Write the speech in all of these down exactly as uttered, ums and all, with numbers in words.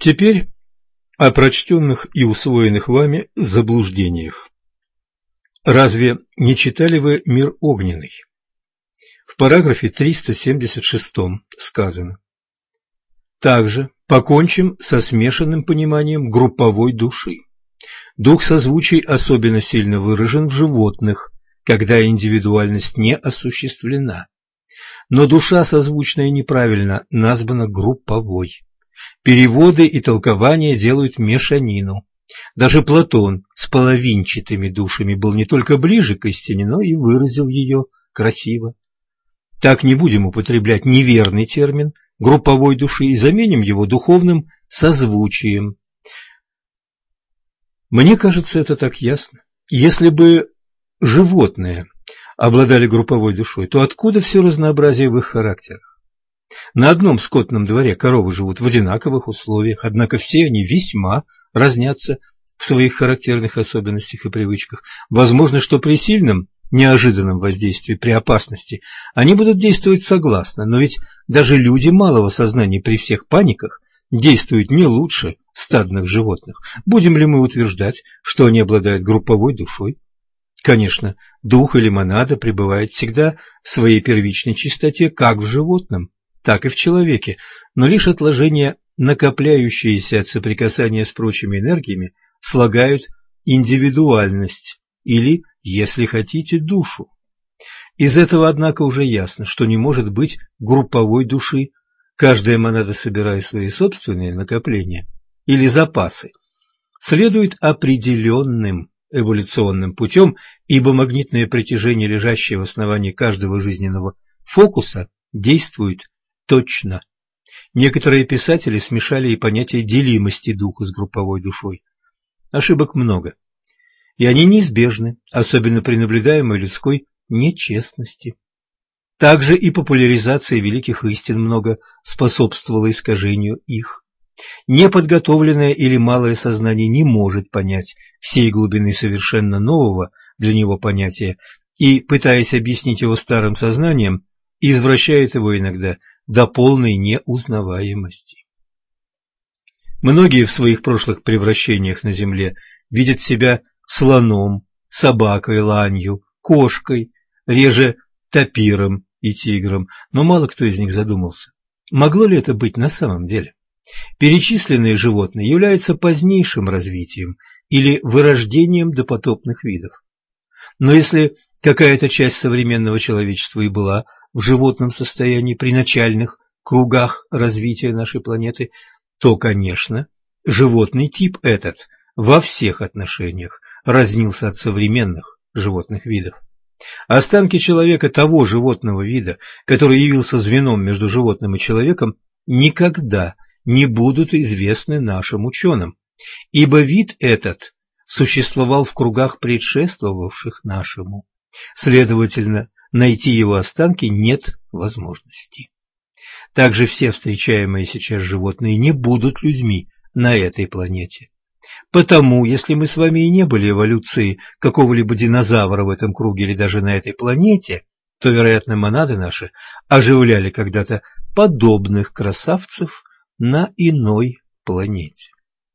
Теперь о прочтенных и усвоенных вами заблуждениях. Разве не читали вы «Мир огненный»? В параграфе триста семьдесят шесть сказано: также покончим со смешанным пониманием групповой души. Дух созвучий особенно сильно выражен в животных, когда индивидуальность не осуществлена. Но душа созвучная неправильно названа групповой. Переводы и толкования делают мешанину. Даже Платон с половинчатыми душами был не только ближе к истине, но и выразил ее красиво. Так не будем употреблять неверный термин групповой души и заменим его духовным созвучием. Мне кажется, это так ясно. Если бы животные обладали групповой душой, то откуда все разнообразие в их характерах? На одном скотном дворе коровы живут в одинаковых условиях, однако все они весьма разнятся в своих характерных особенностях и привычках. Возможно, что при сильном, неожиданном воздействии, при опасности, они будут действовать согласно, но ведь даже люди малого сознания при всех паниках действуют не лучше стадных животных. Будем ли мы утверждать, что они обладают групповой душой? Конечно, дух или монада пребывает всегда в своей первичной чистоте как в животном, так и в человеке, но лишь отложения, накопляющиеся от соприкасания с прочими энергиями, слагают индивидуальность или, если хотите, душу. Из этого, однако, уже ясно, что не может быть групповой души. Каждая монада, собирая свои собственные накопления или запасы, следует определенным эволюционным путем, ибо магнитное притяжение, лежащее в основании каждого жизненного фокуса, действует точно. Некоторые писатели смешали и понятие делимости духа с групповой душой. Ошибок много, и они неизбежны, особенно при наблюдаемой людской нечестности. Также и популяризация великих истин много способствовала искажению их. Неподготовленное или малое сознание не может понять всей глубины совершенно нового для него понятия и, пытаясь объяснить его старым сознанием, извращает его иногда до полной неузнаваемости. Многие в своих прошлых превращениях на земле видят себя слоном, собакой, ланью, кошкой, реже тапиром и тигром, но мало кто из них задумался, могло ли это быть на самом деле. Перечисленные животные являются позднейшим развитием или вырождением допотопных видов. Но если какая-то часть современного человечества и была в животном состоянии при начальных кругах развития нашей планеты, то, конечно, животный тип этот во всех отношениях разнился от современных животных видов. Останки человека того животного вида, который явился звеном между животным и человеком, никогда не будут известны нашим ученым, ибо вид этот существовал в кругах, предшествовавших нашему. Следовательно, найти его останки нет возможности. Также все встречаемые сейчас животные не будут людьми на этой планете. Потому, если мы с вами и не были эволюцией какого-либо динозавра в этом круге или даже на этой планете, то, вероятно, монады наши оживляли когда-то подобных красавцев на иной планете.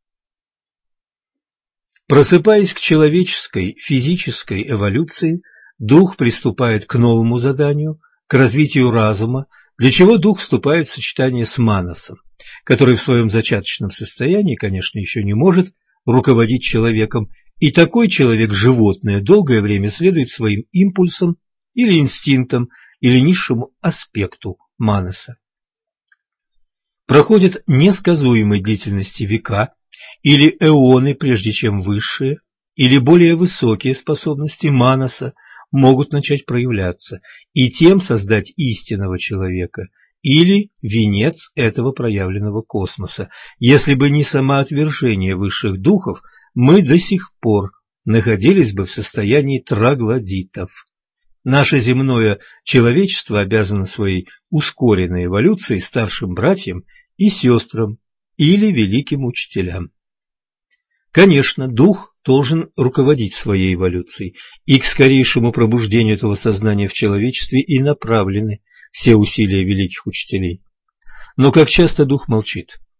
Просыпаясь к человеческой физической эволюции, дух приступает к новому заданию, к развитию разума, для чего дух вступает в сочетание с манасом, который в своем зачаточном состоянии, конечно, еще не может руководить человеком, и такой человек, животное, долгое время следует своим импульсам или инстинктам, или низшему аспекту манаса. Проходят несказуемой длительности века или эоны, прежде чем высшие или более высокие способности манаса могут начать проявляться и тем создать истинного человека или венец этого проявленного космоса. Если бы не самоотвержение высших духов, мы до сих пор находились бы в состоянии троглодитов. Наше земное человечество обязано своей ускоренной эволюцией старшим братьям и сестрам или великим учителям. Конечно, дух должен руководить своей эволюцией, и к скорейшему пробуждению этого сознания в человечестве и направлены все усилия великих учителей. Но как часто дух молчит.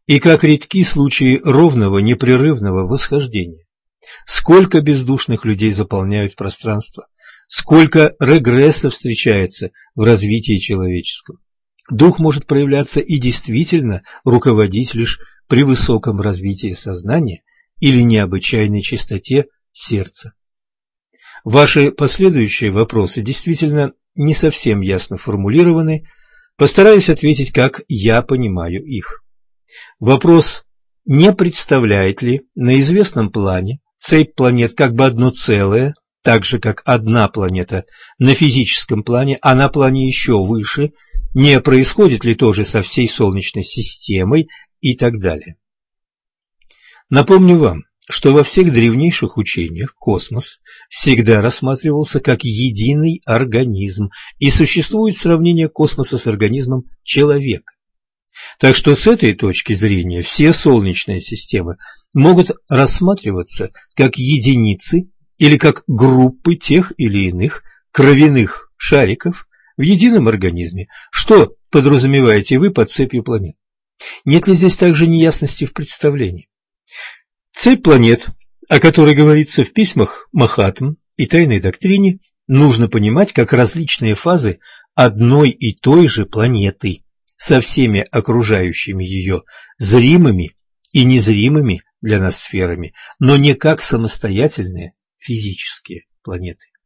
И как редки случаи ровного, непрерывного восхождения. Сколько бездушных людей заполняют пространство, сколько регресса встречается в развитии человеческого. Дух может проявляться и действительно руководить лишь при высоком развитии сознания или необычайной чистоте сердца. Ваши последующие вопросы действительно не совсем ясно формулированы. Постараюсь ответить, как я понимаю их. Вопрос, не представляет ли на известном плане цепь планет как бы одно целое, так же, как одна планета на физическом плане, а на плане еще выше, не происходит ли то же со всей Солнечной системой и так далее. Напомню вам, что во всех древнейших учениях космос всегда рассматривался как единый организм, и существует сравнение космоса с организмом человека. Так что с этой точки зрения все солнечные системы могут рассматриваться как единицы или как группы тех или иных кровяных шариков в едином организме. Что подразумеваете вы под цепью планет? Нет ли здесь также неясности в представлении? Цепь планет, о которой говорится в письмах Махатм и тайной доктрине, нужно понимать как различные фазы одной и той же планеты, со всеми окружающими ее зримыми и незримыми для нас сферами, но не как самостоятельные физические планеты.